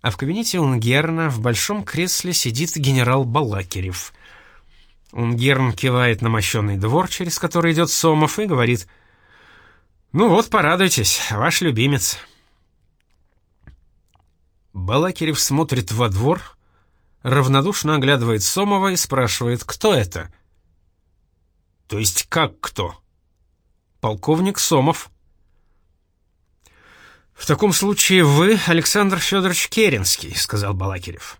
а в кабинете Унгерна в большом кресле сидит генерал Балакирев. Унгерн кивает на мощенный двор, через который идет Сомов, и говорит: «Ну вот, порадуйтесь, ваш любимец». Балакирев смотрит во двор, равнодушно оглядывает Сомова и спрашивает: «Кто это?» «То есть как кто?» «Полковник Сомов». «В таком случае вы Александр Федорович Керенский», — сказал Балакирев.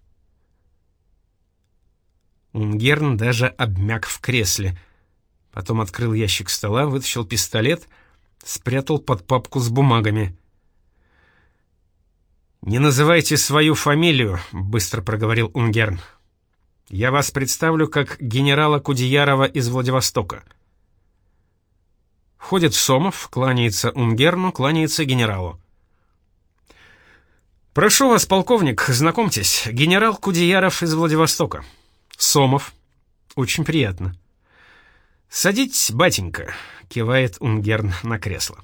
Унгерн даже обмяк в кресле. Потом открыл ящик стола, вытащил пистолет, спрятал под папку с бумагами. «Не называйте свою фамилию», — быстро проговорил Унгерн. «Я вас представлю как генерала Кудеярова из Владивостока». Входит Сомов, кланяется Унгерну, кланяется генералу. «Прошу вас, полковник, знакомьтесь, генерал Кудеяров из Владивостока. Сомов. Очень приятно». «Садитесь, батенька», — кивает Унгерн на кресло.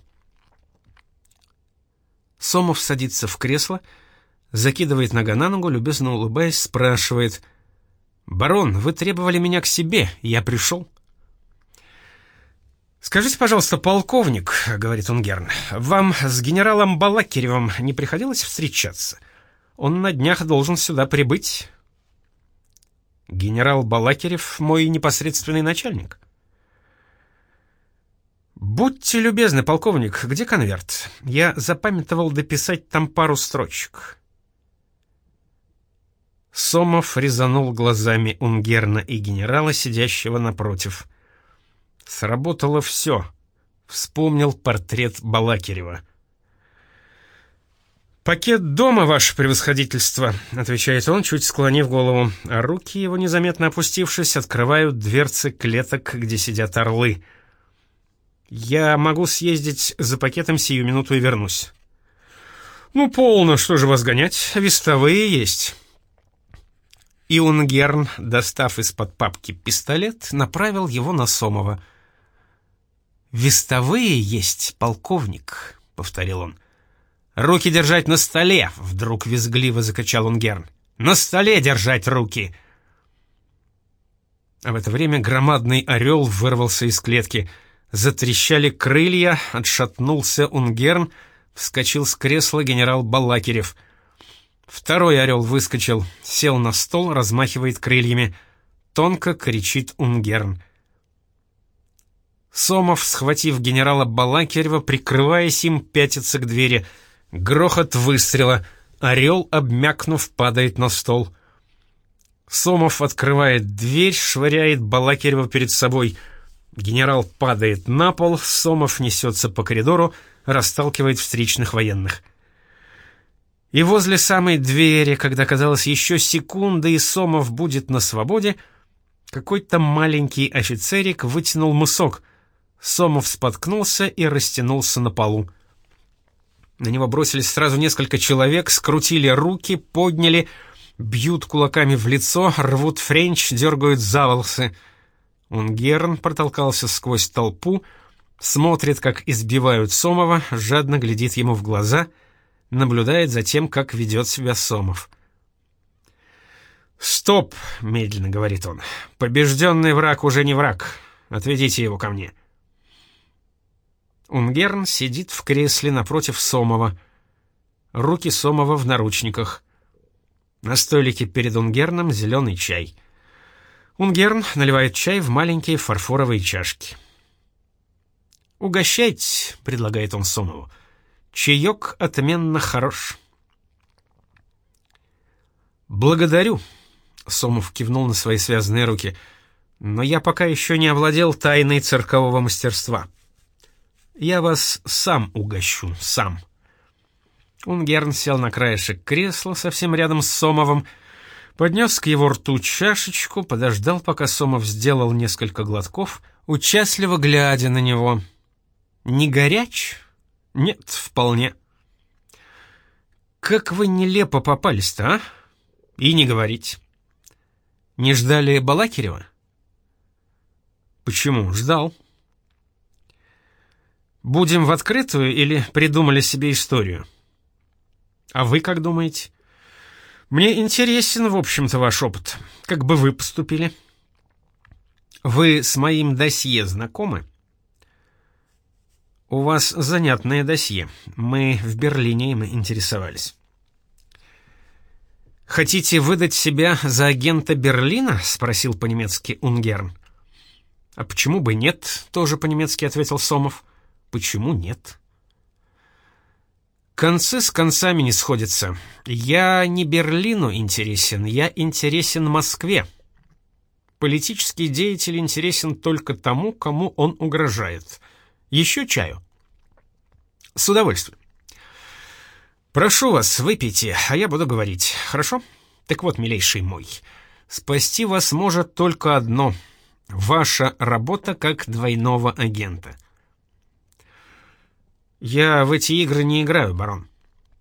Сомов садится в кресло, закидывает нога на ногу, любезно улыбаясь, спрашивает: «Барон, вы требовали меня к себе, я пришел». «Скажите, пожалуйста, полковник, — говорит Унгерн, — вам с генералом Балакиревым не приходилось встречаться? Он на днях должен сюда прибыть». «Генерал Балакирев — мой непосредственный начальник». «Будьте любезны, полковник, где конверт? Я запамятовал дописать там пару строчек». Сомов резанул глазами Унгерна и генерала, сидящего напротив. Сработало все. Вспомнил портрет Балакирева. «Пакет дома, ваше превосходительство», — отвечает он, чуть склонив голову, а руки его, незаметно опустившись, открывают дверцы клеток, где сидят орлы. «Я могу съездить за пакетом сию минуту и вернусь». «Ну, полно, что же вас гонять? Вестовые есть». И Унгерн, достав из-под папки пистолет, направил его на Сомова. «Вестовые есть, полковник», — повторил он. «Руки держать на столе!» — вдруг визгливо закричал Унгерн. «На столе держать руки!» А в это время громадный орел вырвался из клетки. Затрещали крылья, отшатнулся Унгерн, вскочил с кресла генерал Балакирев. Второй орел выскочил, сел на стол, размахивает крыльями. Тонко кричит Унгерн. Сомов, схватив генерала Балакирева, прикрываясь им, пятится к двери. Грохот выстрела. Орел, обмякнув, падает на стол. Сомов открывает дверь, швыряет Балакирева перед собой. Генерал падает на пол, Сомов несется по коридору, расталкивает встречных военных. И возле самой двери, когда казалось еще секунды, и Сомов будет на свободе, какой-то маленький офицерик вытянул мысок. Сомов споткнулся и растянулся на полу. На него бросились сразу несколько человек, скрутили руки, подняли, бьют кулаками в лицо, рвут френч, дергают за волосы. Унгерн протолкался сквозь толпу, смотрит, как избивают Сомова, жадно глядит ему в глаза, наблюдает за тем, как ведет себя Сомов. «Стоп!» — медленно говорит он. «Побежденный враг уже не враг. Отведите его ко мне». Унгерн сидит в кресле напротив Сомова. Руки Сомова в наручниках. На столике перед Унгерном зеленый чай. Унгерн наливает чай в маленькие фарфоровые чашки. «Угощайтесь», — предлагает он Сомову. «Чаек отменно хорош». «Благодарю», — Сомов кивнул на свои связанные руки, «но я пока еще не овладел тайной циркового мастерства. Я вас сам угощу, сам». Унгерн сел на краешек кресла совсем рядом с Сомовым, поднес к его рту чашечку, подождал, пока Сомов сделал несколько глотков, участливо глядя на него. «Не горяч?» «Нет, вполне». «Как вы нелепо попались-то, а? И не говорить». «Не ждали Балакирева?» «Почему? Ждал». «Будем в открытую или придумали себе историю?» «А вы как думаете?» Мне интересен, в общем-то, ваш опыт. Как бы вы поступили? Вы с моим досье знакомы? У вас занятное досье. Мы в Берлине им интересовались. «Хотите выдать себя за агента Берлина?» — спросил по-немецки Унгерн. «А почему бы нет?» — тоже по-немецки ответил Сомов. «Почему нет?» Концы с концами не сходятся. Я не Берлину интересен, я интересен Москве. Политический деятель интересен только тому, кому он угрожает. Еще чаю? С удовольствием. Прошу вас, выпейте, а я буду говорить, хорошо? Так вот, милейший мой, спасти вас может только одно — ваша работа как двойного агента. Я в эти игры не играю, барон.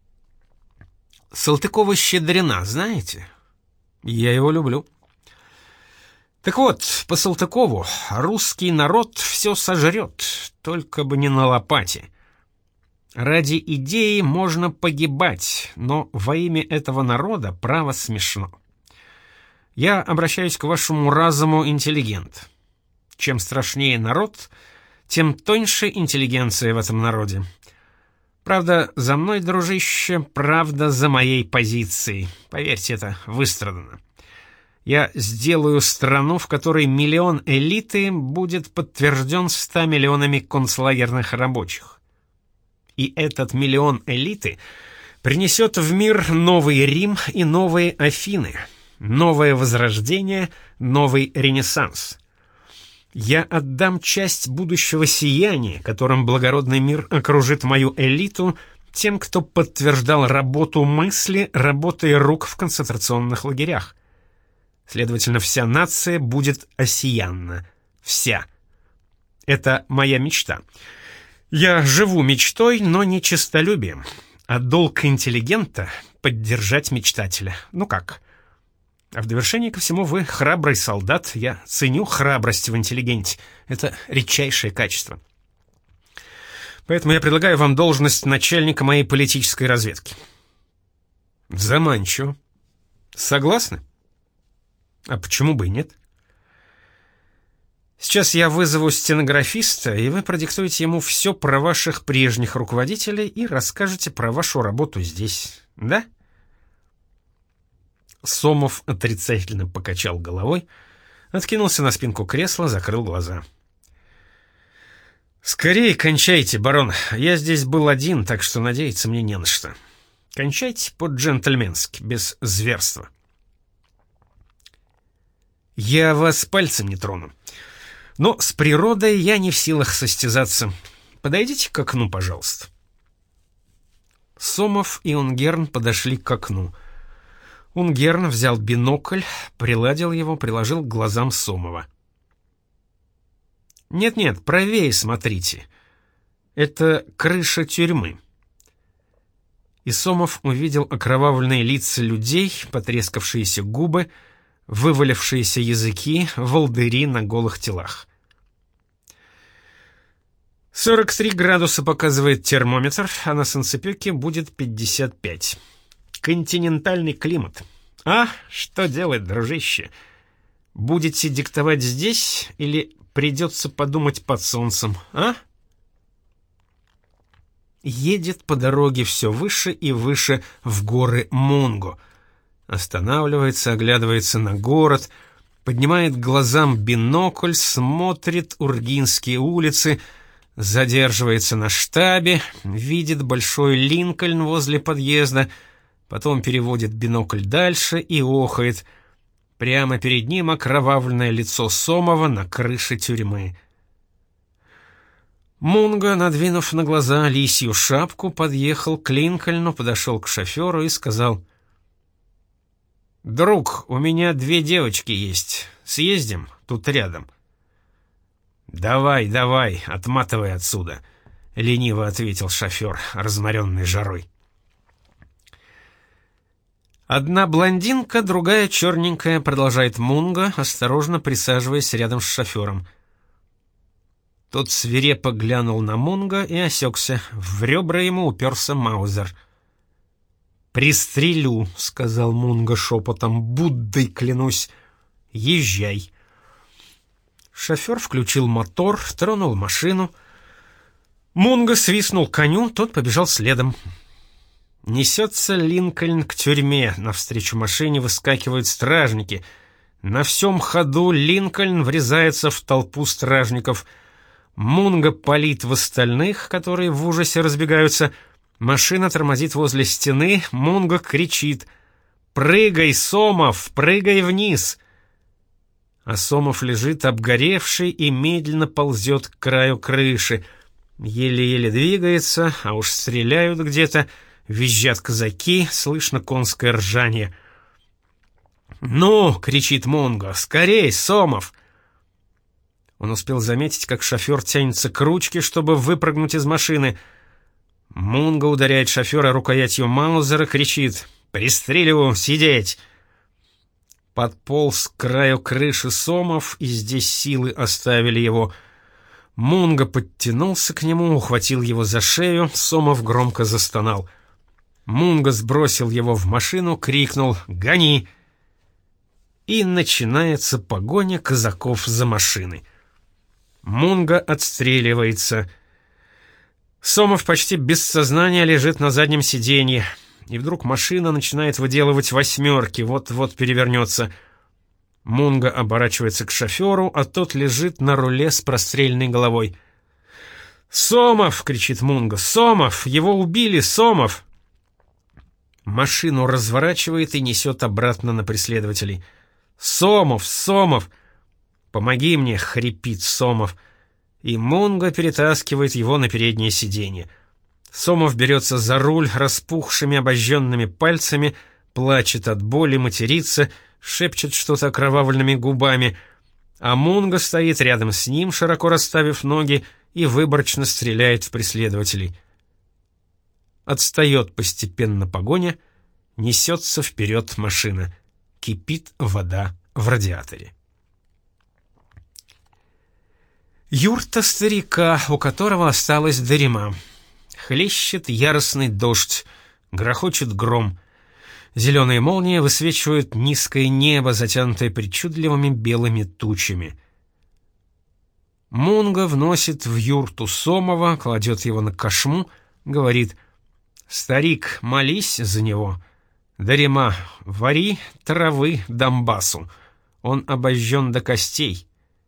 Салтыкова-Щедрина знаете? Я его люблю. Так вот, по Салтыкову русский народ все сожрет, только бы не на лопате. Ради идеи можно погибать, но во имя этого народа право смешно. Я обращаюсь к вашему разуму, интеллигент. Чем страшнее народ, тем тоньше интеллигенция в этом народе. Правда, за мной, дружище, правда за моей позицией. Поверьте, это выстрадано. Я сделаю страну, в которой миллион элиты будет подтвержден 100 миллионами концлагерных рабочих. И этот миллион элиты принесет в мир новый Рим и новые Афины, новое возрождение, новый Ренессанс. Я отдам часть будущего сияния, которым благородный мир окружит мою элиту, тем, кто подтверждал работу мысли, работой рук в концентрационных лагерях. Следовательно, вся нация будет осиянна. Вся. Это моя мечта. Я живу мечтой, но не честолюбием. А долг интеллигента — поддержать мечтателя. Ну как? А в довершение ко всему вы храбрый солдат. Я ценю храбрость в интеллигенте. Это редчайшее качество. Поэтому я предлагаю вам должность начальника моей политической разведки. Заманчиво. Согласны? А почему бы и нет? Сейчас я вызову стенографиста, и вы продиктуете ему все про ваших прежних руководителей и расскажете про вашу работу здесь, да? Сомов отрицательно покачал головой, откинулся на спинку кресла, закрыл глаза. «Скорее кончайте, барон. Я здесь был один, так что надеяться мне не на что. Кончайте по-джентльменски, без зверства». «Я вас пальцем не трону. Но с природой я не в силах состязаться. Подойдите к окну, пожалуйста». Сомов и Унгерн подошли к окну. Унгерн взял бинокль, приладил его, приложил к глазам Сомова. «Нет-нет, правее смотрите. Это крыша тюрьмы». И Сомов увидел окровавленные лица людей, потрескавшиеся губы, вывалившиеся языки, волдыри на голых телах. 43 градуса показывает термометр, а на солнцепёке будет 55. Континентальный климат. А, что делать, дружище? Будете диктовать здесь или придется подумать под солнцем, а? Едет по дороге все выше и выше в горы Мунго. Останавливается, оглядывается на город, поднимает глазам бинокль, смотрит Ургинские улицы, задерживается на штабе, видит большой Линкольн возле подъезда, потом переводит бинокль дальше и охает. Прямо перед ним окровавленное лицо Сомова на крыше тюрьмы. Мунго, надвинув на глаза лисью шапку, подъехал к Линкольну, подошел к шоферу и сказал: «Друг, у меня 2 девочки есть. Съездим, тут рядом». «Давай, давай, отматывай отсюда», — лениво ответил шофер, разморенный жарой. «Одна блондинка, другая черненькая», — продолжает Мунго, осторожно присаживаясь рядом с шофером. Тот свирепо глянул на Мунго и осекся. В ребра ему уперся Маузер. «Пристрелю», — сказал Мунго шепотом, — «Буддой клянусь. Езжай». Шофер включил мотор, тронул машину. Мунго свистнул коню, тот побежал следом. Несется Линкольн к тюрьме, навстречу машине выскакивают стражники. На всем ходу Линкольн врезается в толпу стражников. Мунго палит в остальных, которые в ужасе разбегаются. Машина тормозит возле стены, Мунго кричит: «Прыгай, Сомов, прыгай вниз!» А Сомов лежит обгоревший и медленно ползет к краю крыши. Еле-еле двигается, а уж стреляют где-то, визжат казаки, слышно конское ржание. «Ну!» — кричит Мунго. «Скорей, Сомов!» Он успел заметить, как шофер тянется к ручке, чтобы выпрыгнуть из машины. Мунго ударяет шофера рукоятью Маузера, кричит: «Пристреливаю, сидеть!» Подполз к краю крыши Сомов, и здесь силы оставили его. Мунго подтянулся к нему, ухватил его за шею, Сомов громко застонал. Мунго сбросил его в машину, крикнул: «Гони!» И начинается погоня казаков за машиной. Мунго отстреливается. Сомов почти без сознания лежит на заднем сиденье. И вдруг машина начинает выделывать восьмерки, вот-вот перевернется. Мунго оборачивается к шоферу, а тот лежит на руле с простреленной головой. «Сомов!» — кричит Мунго. «Сомов! Его убили! Сомов!» Машину разворачивает и несет обратно на преследователей. «Сомов! Сомов! Помоги мне!» — хрипит Сомов. И Мунго перетаскивает его на переднее сиденье. Сомов берется за руль распухшими обожженными пальцами, плачет от боли, матерится, шепчет что-то окровавленными губами, а Мунго стоит рядом с ним, широко расставив ноги, и выборочно стреляет в преследователей. Отстает постепенно погоня, несется вперед машина. Кипит вода в радиаторе. Юрта старика, у которого осталась дарема. Хлещет яростный дождь, грохочет гром. Зеленые молнии высвечивают низкое небо, затянутое причудливыми белыми тучами. Мунго вносит в юрту Сомова, кладет его на кошму, говорит: «Старик, молись за него. Дарема, вари травы Донбассу. Он обожжен до костей».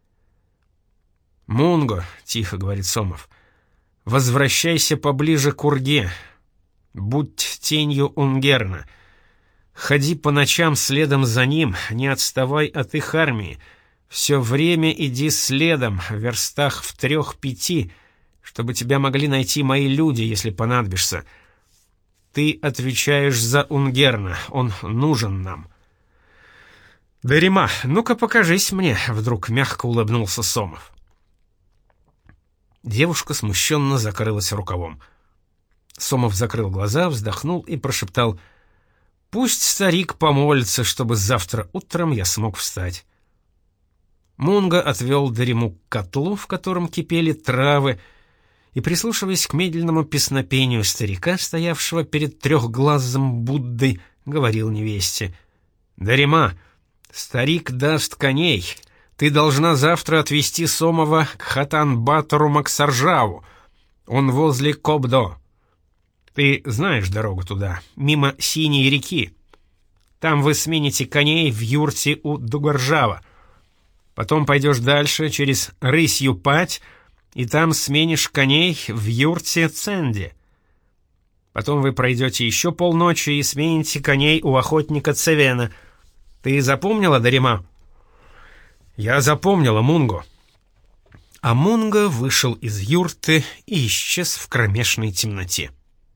«Мунго», — тихо говорит Сомов, — «возвращайся поближе к Урге. Будь тенью Унгерна. Ходи по ночам следом за ним, не отставай от их армии. Все время иди следом, в верстах в 3-5, чтобы тебя могли найти мои люди, если понадобишься. Ты отвечаешь за Унгерна, он нужен нам». «Дарема, ну-ка покажись мне», — вдруг мягко улыбнулся Сомов. Девушка смущенно закрылась рукавом. Сомов закрыл глаза, вздохнул и прошептал: «Пусть старик помолится, чтобы завтра утром я смог встать». Мунго отвел Дарему к котлу, в котором кипели травы, и, прислушиваясь к медленному песнопению старика, стоявшего перед трехглазым Буддой, говорил невесте: «Дарема, старик даст коней. Ты должна завтра отвезти Сомова к Хатан-Батору Максаржаву. Он возле Кобдо. Ты знаешь дорогу туда, мимо Синей реки. Там вы смените коней в юрте у Дугоржава. Потом пойдешь дальше через Рысью Пать, и там сменишь коней в юрте Ценде. Потом вы пройдете еще полночи и смените коней у охотника Цевена. Ты запомнила, Дарема?» «Я запомнила, Мунго». А Мунго вышел из юрты и исчез в кромешной темноте.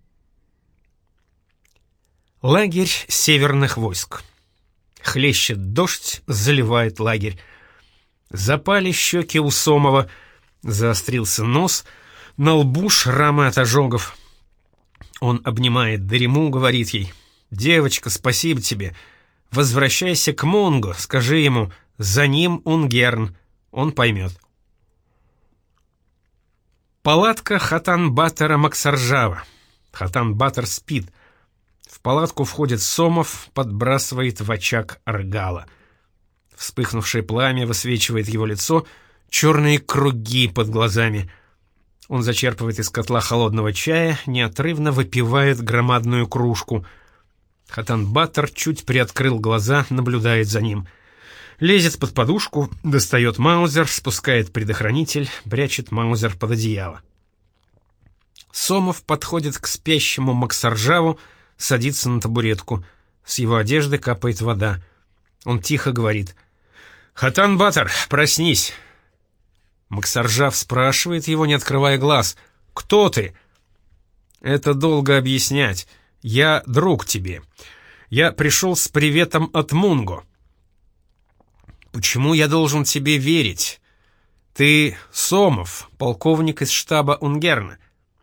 Лагерь северных войск. Хлещет дождь, заливает лагерь. Запали щеки у Сомова, заострился нос, на лбу шрамы от ожогов. Он обнимает Дарему, говорит ей: «Девочка, спасибо тебе. Возвращайся к Мунго, скажи ему, за ним Унгерн, он поймет». Палатка Хатан-Батора Максаржава. Хатан-Батор спит. В палатку входит Сомов, подбрасывает в очаг аргала. Вспыхнувшее пламя высвечивает его лицо, черные круги под глазами. Он зачерпывает из котла холодного чая, неотрывно выпивает громадную кружку. Хатан-Батор чуть приоткрыл глаза, наблюдает за ним. Лезет под подушку, достает маузер, спускает предохранитель, прячет маузер под одеяло. Сомов подходит к спящему Максаржаву, садится на табуретку. С его одежды капает вода. Он тихо говорит: «Хатан-Батор, проснись!» Максаржав спрашивает его, не открывая глаз: «Кто ты?» «Это долго объяснять. Я друг тебе. Я пришел с приветом от Мунго». «Почему я должен тебе верить? Ты Сомов, полковник из штаба Унгерна».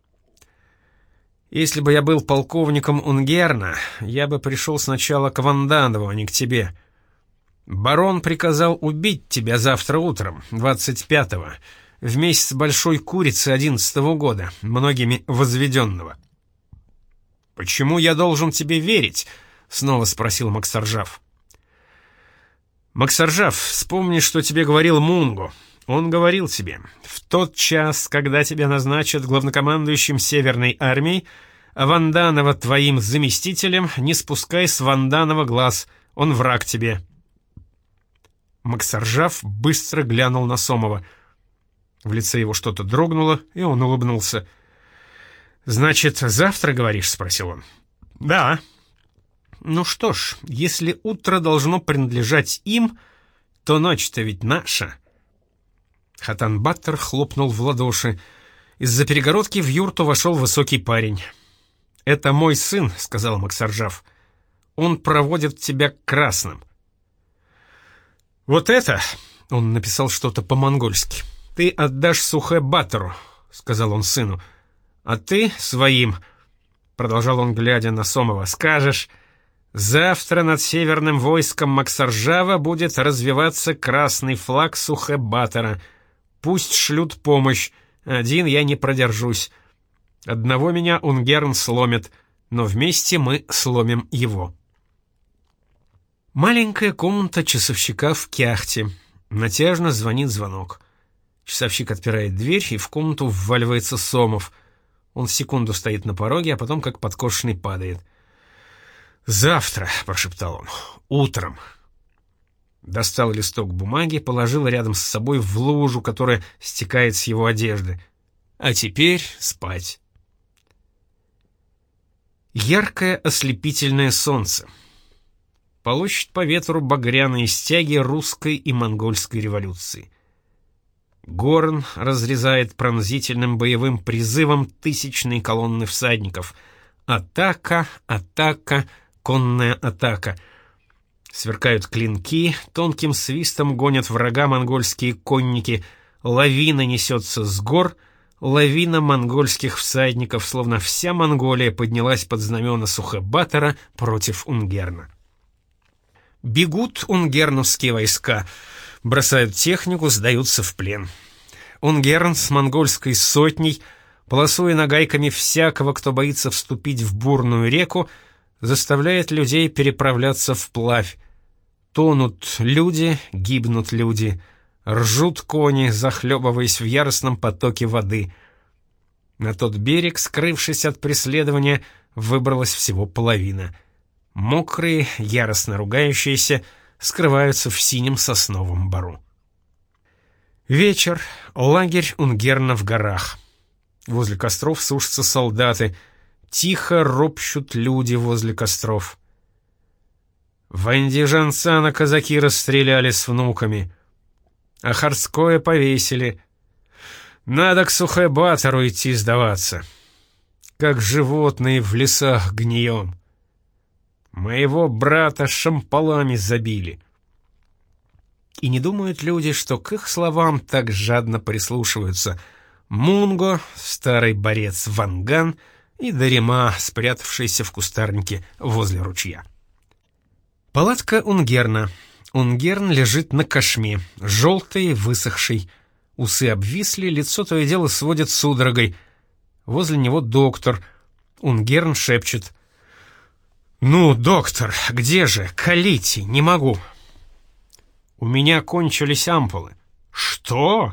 «Если бы я был полковником Унгерна, я бы пришел сначала к Ванданову, а не к тебе. Барон приказал убить тебя завтра утром, 25-го, в месяц Большой Курицы 11-го года, многими возведенного». «Почему я должен тебе верить?» — снова спросил Максаржав. «Максаржав, вспомни, что тебе говорил Мунго. Он говорил тебе: в тот час, когда тебя назначат главнокомандующим Северной армией, а Ванданова твоим заместителем, не спускай с Ванданова глаз, он враг тебе». Максаржав быстро глянул на Сомова. В лице его что-то дрогнуло, и он улыбнулся. «Значит, завтра, говоришь?» — спросил он. «Да». «Ну что ж, если утро должно принадлежать им, то ночь-то ведь наша». Хатан-Батор хлопнул в ладоши. Из-за перегородки в юрту вошел высокий парень. «Это мой сын», — сказал Максаржав. «Он проводит тебя к красным». «Вот это», — он написал что-то по-монгольски, — «ты отдашь Сухэ-Батору», — сказал он сыну. «А ты своим», — продолжал он, глядя на Сомова, — «скажешь: завтра над северным войском Максаржава будет развиваться красный флаг Сухэ-Батора. Пусть шлют помощь, один я не продержусь. Одного меня Унгерн сломит, но вместе мы сломим его». Маленькая комната часовщика в кяхте. Натяжно звонит звонок. Часовщик отпирает дверь, и в комнату вваливается Сомов. Он секунду стоит на пороге, а потом как подкошенный падает. «Завтра», — прошептал он, — «утром». Достал листок бумаги, положил рядом с собой в лужу, которая стекает с его одежды. «А теперь спать». Яркое ослепительное солнце. Полощет по ветру багряные стяги русской и монгольской революции. Горн разрезает пронзительным боевым призывом тысячные колонны всадников. Атака, атака, конная атака. Сверкают клинки, тонким свистом гонят врага монгольские конники. Лавина несется с гор, лавина монгольских всадников, словно вся Монголия поднялась под знамена Сухэ-Батора против Унгерна. Бегут унгерновские войска, бросают технику, сдаются в плен. Унгерн с монгольской сотней, полосуя нагайками всякого, кто боится вступить в бурную реку, заставляет людей переправляться вплавь. Тонут люди, гибнут люди, ржут кони, захлебываясь в яростном потоке воды. На тот берег, скрывшись от преследования, выбралась всего половина. Мокрые, яростно ругающиеся, скрываются в синем сосновом бору. Вечер. Лагерь Унгерна в горах. Возле костров сушатся солдаты. Тихо ропщут люди возле костров. В Андижанцана казаки расстреляли с внуками. А Харское повесили. Надо к Сухэ-Батору идти сдаваться. Как животные в лесах гнием. Моего брата шампалами забили. И не думают люди, что к их словам так жадно прислушиваются Мунго, старый борец Ванган и Дарима, спрятавшийся в кустарнике возле ручья. Палатка Унгерна. Унгерн лежит на кошме, желтый, высохший. Усы обвисли, лицо то и дело сводит судорогой. Возле него доктор. Унгерн шепчет: «Ну, доктор, где же? Колите, не могу». «У меня кончились ампулы». «Что?»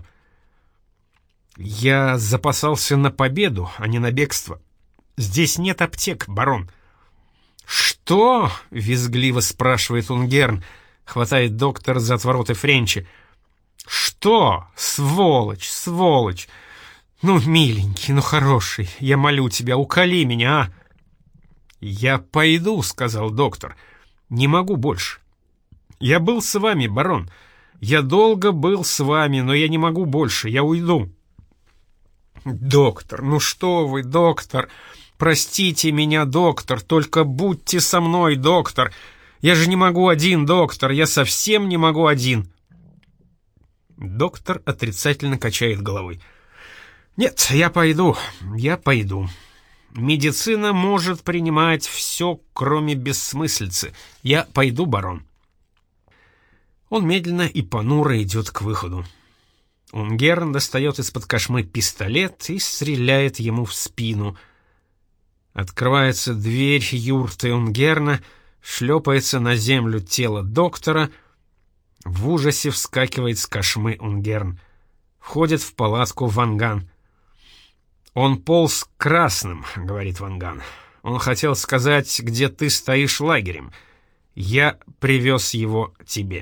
«Я запасался на победу, а не на бегство. Здесь нет аптек, барон». «Что?» — визгливо спрашивает Унгерн, хватает доктора за отвороты Френчи. «Что? Сволочь, сволочь! Ну, миленький, ну, хороший, я молю тебя, уколи меня, а!» «Я пойду», — сказал доктор. «Не могу больше. Я был с вами, барон. Я долго был с вами, но я не могу больше, я уйду». «Доктор, ну что вы, доктор! Простите меня, доктор, только будьте со мной, доктор! Я же не могу один, доктор, я совсем не могу один!» Доктор отрицательно качает головой. «Нет, я пойду, я пойду. Медицина может принимать все, кроме бессмыслицы. Я пойду, барон». Он медленно и понуро идет к выходу. Унгерн достает из-под кошмы пистолет и стреляет ему в спину. Открывается дверь юрты Унгерна, шлепается на землю тело доктора. В ужасе вскакивает с кошмы Унгерн. Входит в палатку Ванган. «Он полз красным», — говорит Ванган. «Он хотел сказать, где ты стоишь лагерем. Я привез его тебе».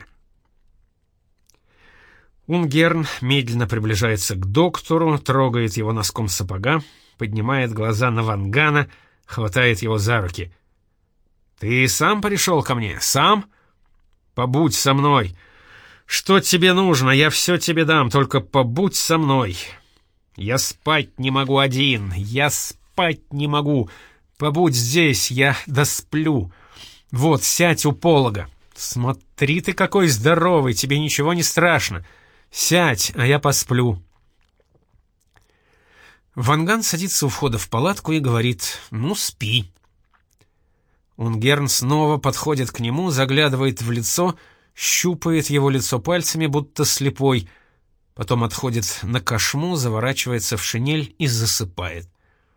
Унгерн медленно приближается к доктору, трогает его носком сапога, поднимает глаза на Вангана, хватает его за руки. «Ты сам пришел ко мне? Сам? Побудь со мной. Что тебе нужно? Я все тебе дам, только побудь со мной. Я спать не могу один, я спать не могу. Побудь здесь, я досплю. Вот, сядь у полога. Смотри ты какой здоровый, тебе ничего не страшно. Сядь, а я посплю». Ванган садится у входа в палатку и говорит: «Ну, спи». Унгерн снова подходит к нему, заглядывает в лицо, щупает его лицо пальцами, будто слепой, потом отходит на кошму, заворачивается в шинель и засыпает.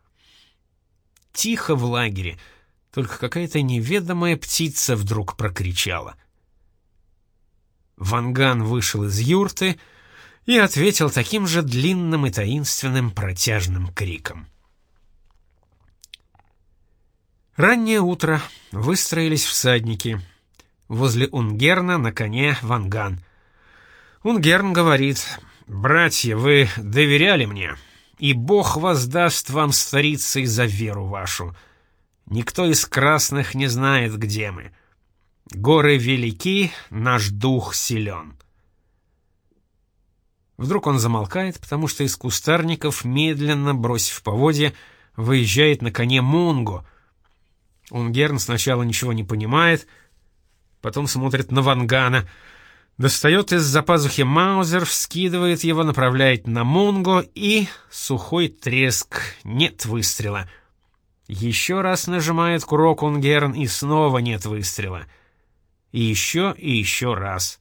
Тихо в лагере, только какая-то неведомая птица вдруг прокричала. Ванган вышел из юрты и ответил таким же длинным и таинственным протяжным криком. Раннее утро, выстроились всадники. Возле Унгерна на коне Ванган. Унгерн говорит: «Братья, вы доверяли мне, и Бог воздаст вам старицей за веру вашу. Никто из красных не знает, где мы. Горы велики, наш дух силен». Вдруг он замолкает, потому что из кустарников, медленно бросив поводья, выезжает на коне Мунго. Унгерн сначала ничего не понимает, потом смотрит на Вангана, достает из-за пазухи маузер, вскидывает его, направляет на Мунго, и сухой треск, нет выстрела. Еще раз нажимает курок Унгерн, и снова нет выстрела. И еще раз.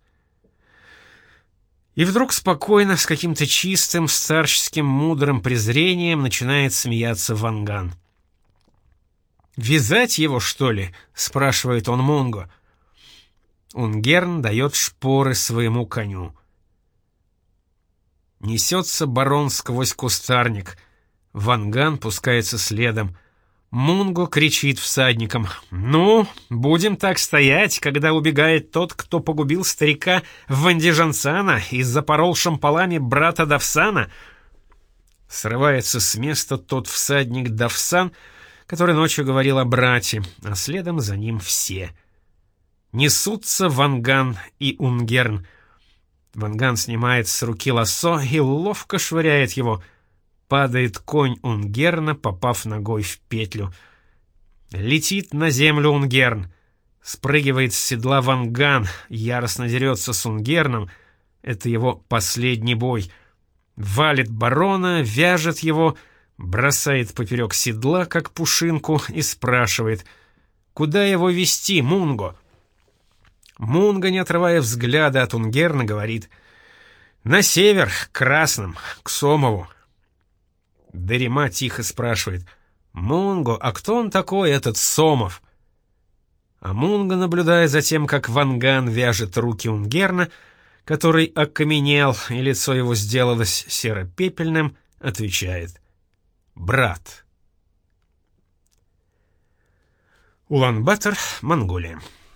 И вдруг спокойно, с каким-то чистым, старческим, мудрым презрением начинает смеяться Ванган. «Вязать его, что ли?» — спрашивает он Мунго. Унгерн дает шпоры своему коню. Несется барон сквозь кустарник. Ванган пускается следом. Мунго кричит всадникам: «Ну, будем так стоять, когда убегает тот, кто погубил старика Вандижансана и запорол шампалами брата Давсана». Срывается с места тот всадник Давсан, который ночью говорил о брате, а следом за ним все. Несутся Ванган и Унгерн. Ванган снимает с руки лассо и ловко швыряет его. Падает конь Унгерна, попав ногой в петлю. Летит на землю Унгерн. Спрыгивает с седла Ванган, яростно дерется с Унгерном. Это его последний бой. Валит барона, вяжет его, бросает поперек седла, как пушинку, и спрашивает: «Куда его вести, Мунго?» Мунго, не отрывая взгляда от Унгерна, говорит: «На север, к красным, к Сомову». Дарима тихо спрашивает: «Мунго, а кто он такой, этот Сомов?» А Мунга, наблюдая за тем, как Ванган вяжет руки Унгерна, который окаменел, и лицо его сделалось серо-пепельным, отвечает: «Брат». Улан-Батор, Монголия.